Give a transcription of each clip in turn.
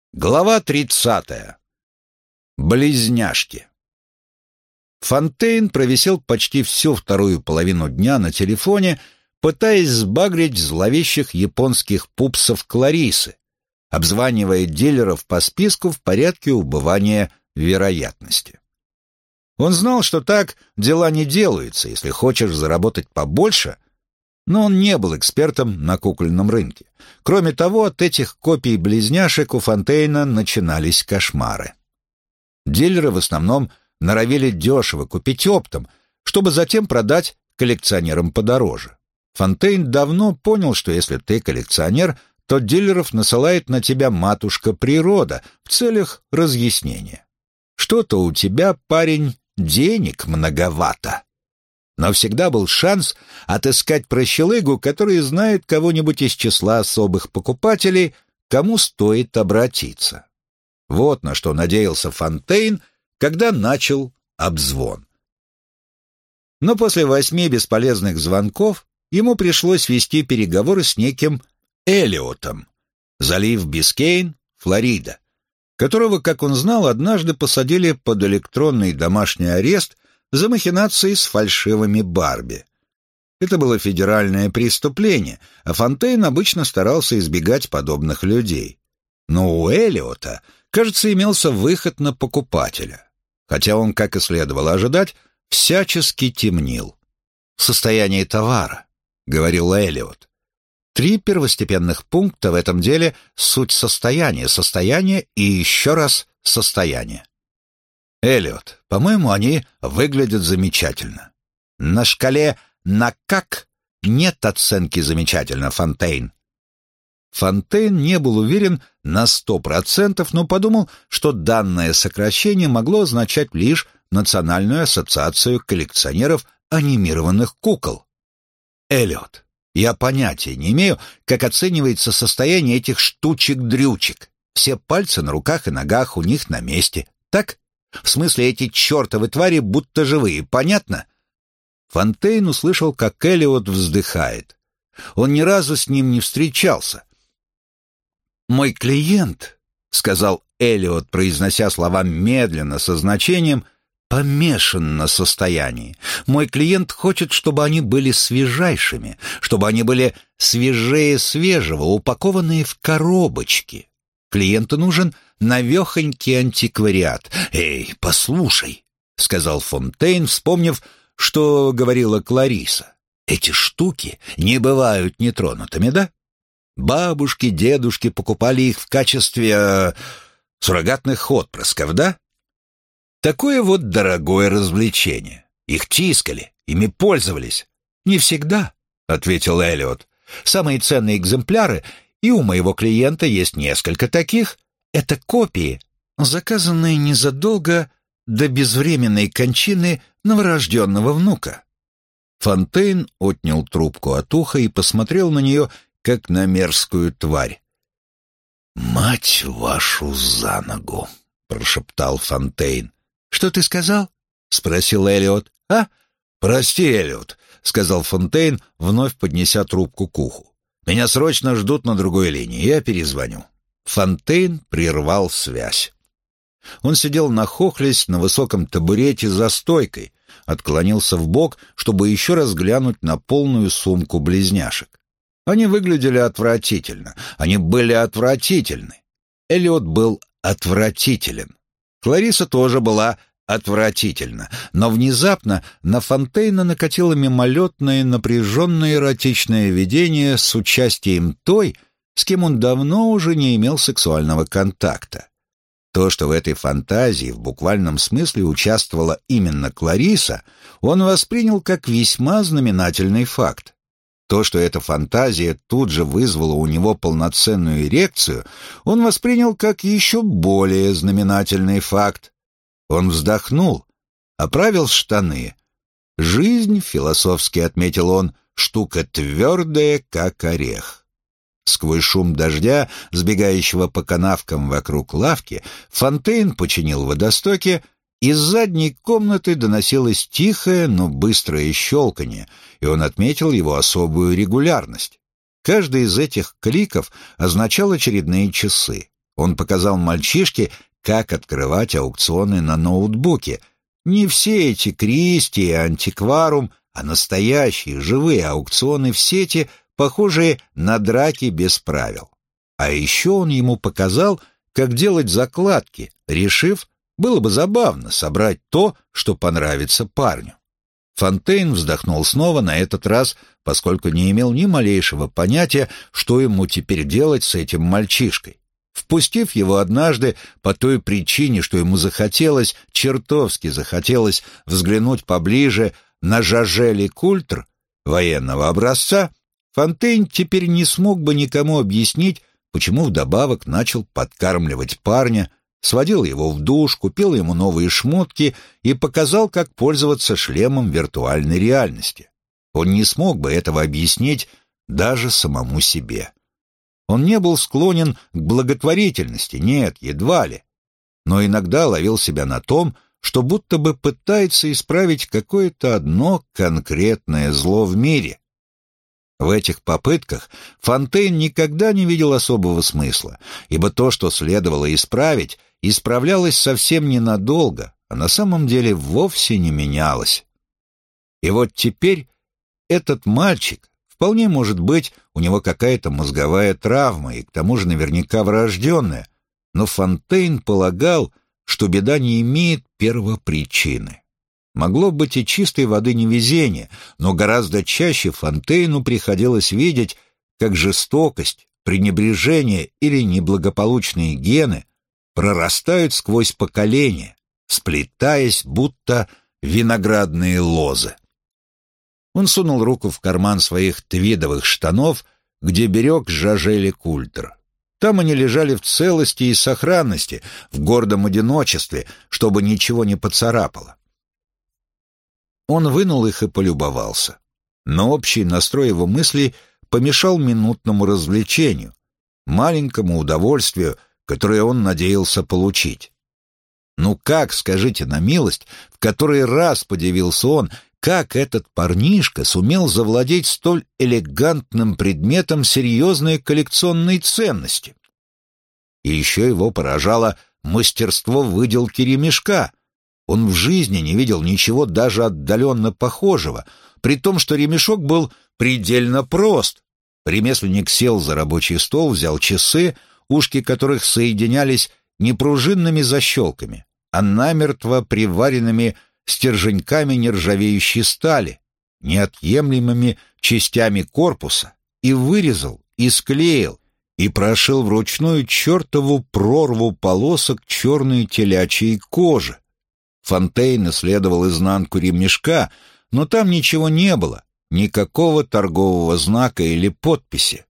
Глава 30. Близняшки. Фонтейн провисел почти всю вторую половину дня на телефоне, пытаясь сбагрить зловещих японских пупсов Кларисы, обзванивая дилеров по списку в порядке убывания вероятности. Он знал, что так дела не делаются, если хочешь заработать побольше, но он не был экспертом на кукольном рынке. Кроме того, от этих копий-близняшек у Фонтейна начинались кошмары. Дилеры в основном норовили дешево купить оптом, чтобы затем продать коллекционерам подороже. Фонтейн давно понял, что если ты коллекционер, то дилеров насылает на тебя матушка природа в целях разъяснения. Что-то у тебя, парень, денег многовато. Но всегда был шанс отыскать прощелыгу, который знает кого-нибудь из числа особых покупателей, кому стоит обратиться. Вот на что надеялся Фонтейн, когда начал обзвон. Но после 8 бесполезных звонков ему пришлось вести переговоры с неким Эллиотом, залив Бискейн, Флорида, которого, как он знал, однажды посадили под электронный домашний арест за махинации с фальшивыми Барби. Это было федеральное преступление, а Фонтейн обычно старался избегать подобных людей. Но у Эллиота, кажется, имелся выход на покупателя, хотя он, как и следовало ожидать, всячески темнил. «Состояние товара», — говорил Эллиот. 3 первостепенных пункта в этом деле — суть состояния и еще раз состояние. Эллиот, по-моему, они выглядят замечательно. На шкале «на как» нет оценки «замечательно», Фонтейн. Фонтейн не был уверен на 100%, но подумал, что данное сокращение могло означать лишь Национальную ассоциацию коллекционеров анимированных кукол. Эллиот, я понятия не имею, как оценивается состояние этих штучек-дрючек. Все пальцы на руках и ногах у них на месте, так? В смысле, эти чертовы твари будто живые, понятно? Фонтейн услышал, как Эллиот вздыхает. Он ни разу с ним не встречался. «Мой клиент», — сказал Эллиот, произнося слова медленно, со значением, «помешан на состоянии. Мой клиент хочет, чтобы они были свежайшими, чтобы они были свежее свежего, упакованные в коробочки. Клиенту нужен навехонький антиквариат. «Эй, послушай», — сказал Фонтейн, вспомнив, что говорила Клариса. «Эти штуки не бывают нетронутыми, да? Бабушки, дедушки покупали их в качестве суррогатных отпрысков, да? Такое вот дорогое развлечение. Их тискали, ими пользовались». «Не всегда», — ответил Эллиот. «Самые ценные экземпляры, и у моего клиента есть несколько таких, это копии, заказанные незадолго до безвременной кончины новорожденного внука». Фонтейн отнял трубку от уха и посмотрел на нее, как на мерзкую тварь. «Мать вашу за ногу!» — прошептал Фонтейн. «Что ты сказал?» — спросил Эллиот. «А?» «Прости, Эллиот», — сказал Фонтейн, вновь поднеся трубку к уху. «Меня срочно ждут на другой линии, я перезвоню». Фонтейн прервал связь. Он сидел нахохлясь на высоком табурете за стойкой, отклонился вбок, чтобы еще раз глянуть на полную сумку близняшек. Они выглядели отвратительно, они были отвратительны. Эллиот был отвратителен. Клариса тоже была отвратительна, но внезапно на Фонтейна накатило мимолетное напряженное эротичное видение с участием той, с кем он давно уже не имел сексуального контакта. То, что в этой фантазии в буквальном смысле участвовала именно Клариса, он воспринял как весьма знаменательный факт. То, что эта фантазия тут же вызвала у него полноценную эрекцию, он воспринял как еще более знаменательный факт. Он вздохнул, оправил штаны. «Жизнь», — философски отметил он, — «штука твердая, как орех». Сквозь шум дождя, сбегающего по канавкам вокруг лавки, Фонтейн починил водостоки. Из задней комнаты доносилось тихое, но быстрое щелканье, и он отметил его особую регулярность. Каждый из этих кликов означал очередные часы. Он показал мальчишке, как открывать аукционы на ноутбуке. Не все эти Кристи и Антикварум, а настоящие живые аукционы в сети, похожие на драки без правил. А еще он ему показал, как делать закладки, решив, было бы забавно собрать то, что понравится парню. Фонтейн вздохнул снова, на этот раз, поскольку не имел ни малейшего понятия, что ему теперь делать с этим мальчишкой. Впустив его однажды по той причине, что ему захотелось, чертовски захотелось взглянуть поближе на Жажели Культр военного образца, Фонтейн теперь не смог бы никому объяснить, почему вдобавок начал подкармливать парня, сводил его в душ, купил ему новые шмотки и показал, как пользоваться шлемом виртуальной реальности. Он не смог бы этого объяснить даже самому себе. Он не был склонен к благотворительности, нет, едва ли, но иногда ловил себя на том, что будто бы пытается исправить какое-то одно конкретное зло в мире. В этих попытках Фонтейн никогда не видел особого смысла, ибо то, что следовало исправить, исправлялось совсем ненадолго, а на самом деле вовсе не менялось. И вот теперь этот мальчик, вполне может быть, у него какая-то мозговая травма, и к тому же наверняка врожденная, но Фонтейн полагал, что беда не имеет первопричины. Могло быть и чистой воды невезение, но гораздо чаще Фонтейну приходилось видеть, как жестокость, пренебрежение или неблагополучные гены прорастают сквозь поколения, сплетаясь, будто виноградные лозы. Он сунул руку в карман своих твидовых штанов, где берег Жажели Культр. Там они лежали в целости и сохранности, в гордом одиночестве, чтобы ничего не поцарапало. Он вынул их и полюбовался. Но общий настрой его мыслей помешал минутному развлечению, маленькому удовольствию, которое он надеялся получить. Ну как, скажите на милость, в который раз подивился он, как этот парнишка сумел завладеть столь элегантным предметом серьезной коллекционной ценности? И еще его поражало мастерство выделки ремешка. Он в жизни не видел ничего даже отдаленно похожего, при том, что ремешок был предельно прост. Ремесленник сел за рабочий стол, взял часы, ушки которых соединялись не пружинными защелками, а намертво приваренными стерженьками нержавеющей стали, неотъемлемыми частями корпуса, и вырезал, и склеил, и прошил вручную чертову прорву полосок черной телячьей кожи. Фонтейн исследовал изнанку ремешка, но там ничего не было, никакого торгового знака или подписи.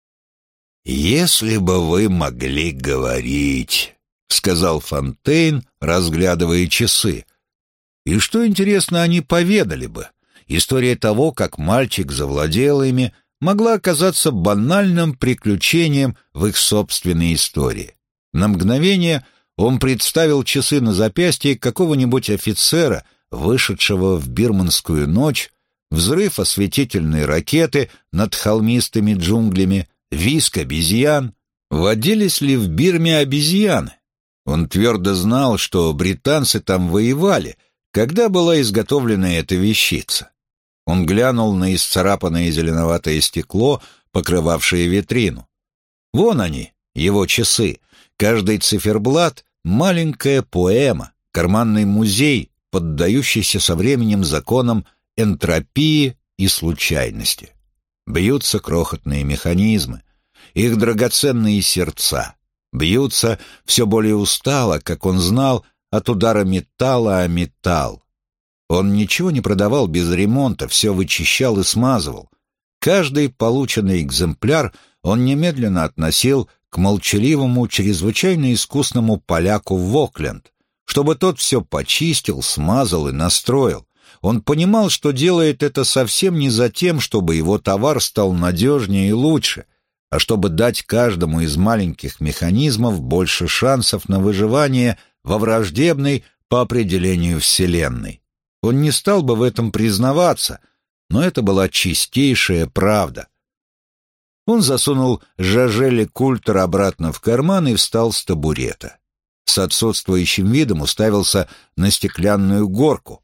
«Если бы вы могли говорить», — сказал Фонтейн, разглядывая часы. И что, интересно, они поведали бы? История того, как мальчик завладел ими, могла оказаться банальным приключением в их собственной истории. На мгновение он представил часы на запястье какого-нибудь офицера, вышедшего в бирманскую ночь, взрыв осветительной ракеты над холмистыми джунглями, визг обезьян. Водились ли в Бирме обезьяны? Он твердо знал, что британцы там воевали, когда была изготовлена эта вещица. Он глянул на исцарапанное зеленоватое стекло, покрывавшее витрину. Вон они, его часы. Каждый циферблат — маленькая поэма, карманный музей, поддающийся со временем законам энтропии и случайности. Бьются крохотные механизмы, их драгоценные сердца. Бьются все более устало, как он знал, от удара металла о металл. Он ничего не продавал без ремонта, все вычищал и смазывал. Каждый полученный экземпляр он немедленно относил к молчаливому, чрезвычайно искусному поляку в Окленд, чтобы тот все почистил, смазал и настроил. Он понимал, что делает это совсем не за тем, чтобы его товар стал надежнее и лучше, а чтобы дать каждому из маленьких механизмов больше шансов на выживание во враждебной по определению Вселенной. Он не стал бы в этом признаваться, но это была чистейшая правда. Он засунул Жажели Культер обратно в карман и встал с табурета. С отсутствующим видом уставился на стеклянную горку.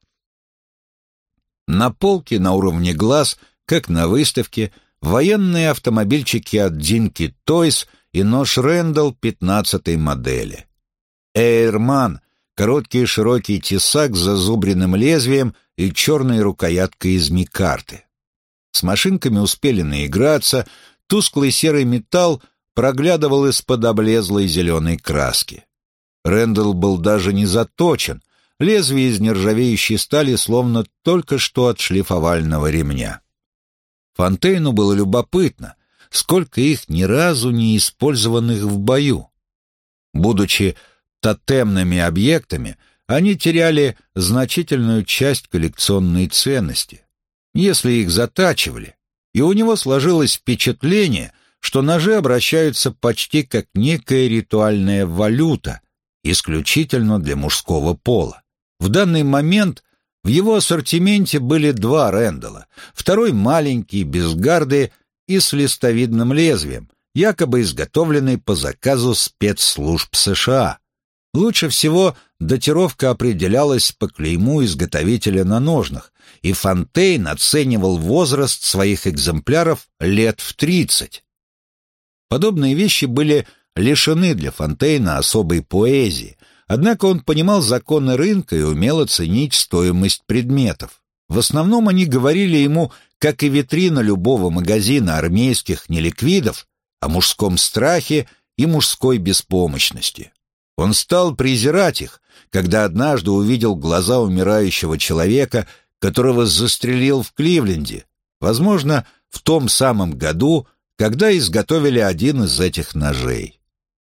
На полке на уровне глаз, как на выставке, военные автомобильчики от Динки Тойс и нож Рэндалл 15-й модели. Эйрман, короткий широкий тесак с зазубренным лезвием и черной рукояткой из микарты. С машинками успели наиграться, тусклый серый металл проглядывал из-под облезлой зеленой краски. Рэндалл был даже не заточен, лезвие из нержавеющей стали словно только что от шлифовального ремня. Фонтейну было любопытно, сколько их ни разу не использованных в бою. Будучи тотемными объектами, они теряли значительную часть коллекционной ценности, если их затачивали, и у него сложилось впечатление, что ножи обращаются почти как некая ритуальная валюта, исключительно для мужского пола. В данный момент в его ассортименте были два Рэндалла, второй маленький, без гарды и с листовидным лезвием, якобы изготовленный по заказу спецслужб США. Лучше всего датировка определялась по клейму изготовителя на ножнах, и Фонтейн оценивал возраст своих экземпляров лет в 30. Подобные вещи были лишены для Фонтейна особой поэзии, однако он понимал законы рынка и умел оценить стоимость предметов. В основном они говорили ему, как и витрина любого магазина армейских неликвидов, о мужском страхе и мужской беспомощности. Он стал презирать их, когда однажды увидел глаза умирающего человека, которого застрелил в Кливленде, возможно, в том самом году, когда изготовили один из этих ножей.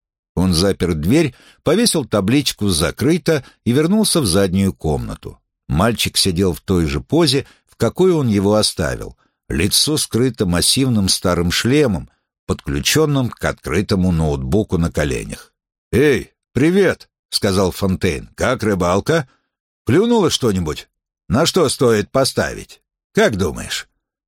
Он запер дверь, повесил табличку «Закрыто» и вернулся в заднюю комнату. Мальчик сидел в той же позе, в какой он его оставил, лицо скрыто массивным старым шлемом, подключенным к открытому ноутбуку на коленях. «Эй, привет!» — сказал Фонтейн. «Как рыбалка? Клюнуло что-нибудь? На что стоит поставить? Как думаешь?»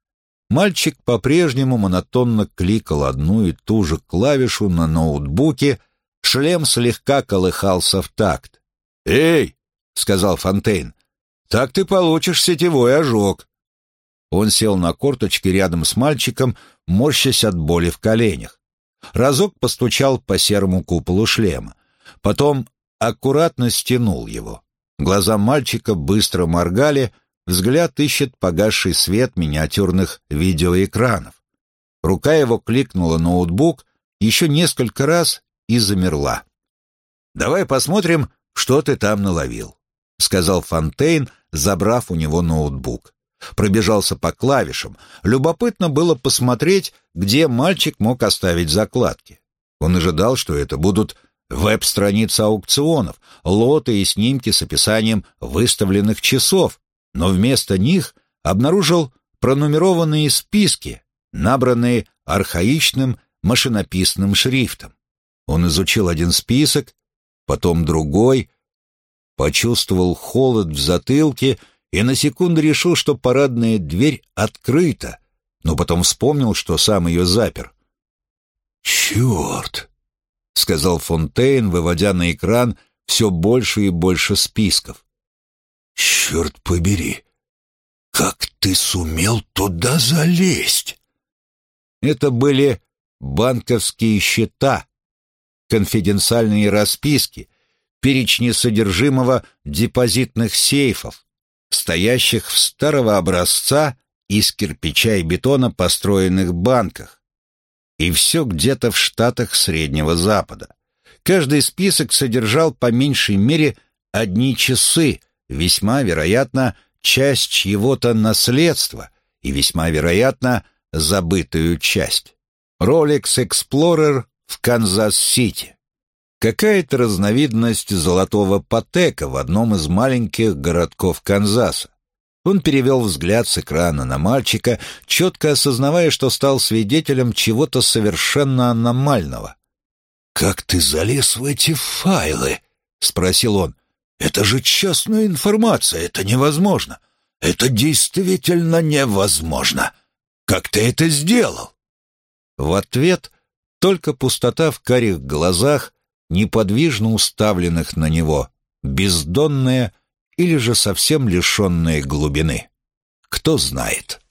Мальчик по-прежнему монотонно кликал одну и ту же клавишу на ноутбуке, шлем слегка колыхался в такт. «Эй!» — сказал Фонтейн. «Так ты получишь сетевой ожог». Он сел на корточки рядом с мальчиком, морщась от боли в коленях. Разок постучал по серому куполу шлема. Потом аккуратно стянул его. Глаза мальчика быстро моргали, взгляд ищет погасший свет миниатюрных видеоэкранов. Рука его кликнула ноутбук еще несколько раз и замерла. «Давай посмотрим, что ты там наловил», — сказал Фонтейн, забрав у него ноутбук. Пробежался по клавишам. Любопытно было посмотреть, где мальчик мог оставить закладки. Он ожидал, что это будут веб-страницы аукционов, лоты и снимки с описанием выставленных часов, но вместо них обнаружил пронумерованные списки, набранные архаичным машинописным шрифтом. Он изучил один список, потом другой, почувствовал холод в затылке и на секунду решил, что парадная дверь открыта, но потом вспомнил, что сам ее запер. «Черт!» — сказал Фонтейн, выводя на экран все больше и больше списков. «Черт побери! Как ты сумел туда залезть?» Это были банковские счета, конфиденциальные расписки, перечни содержимого депозитных сейфов, стоящих в старого образца из кирпича и бетона построенных банках. И все где-то в штатах Среднего Запада. Каждый список содержал по меньшей мере одни часы, весьма вероятно, часть чьего-то наследства и весьма вероятно, забытую часть. Rolex Explorer в Канзас-Сити. Какая-то разновидность золотого Патека в одном из маленьких городков Канзаса. Он перевел взгляд с экрана на мальчика, четко осознавая, что стал свидетелем чего-то совершенно аномального. «Как ты залез в эти файлы?» — спросил он. «Это же частная информация, это невозможно. Это действительно невозможно. Как ты это сделал?» В ответ только пустота в карих глазах, неподвижно уставленных на него, бездонная или же совсем лишенная глубины. Кто знает.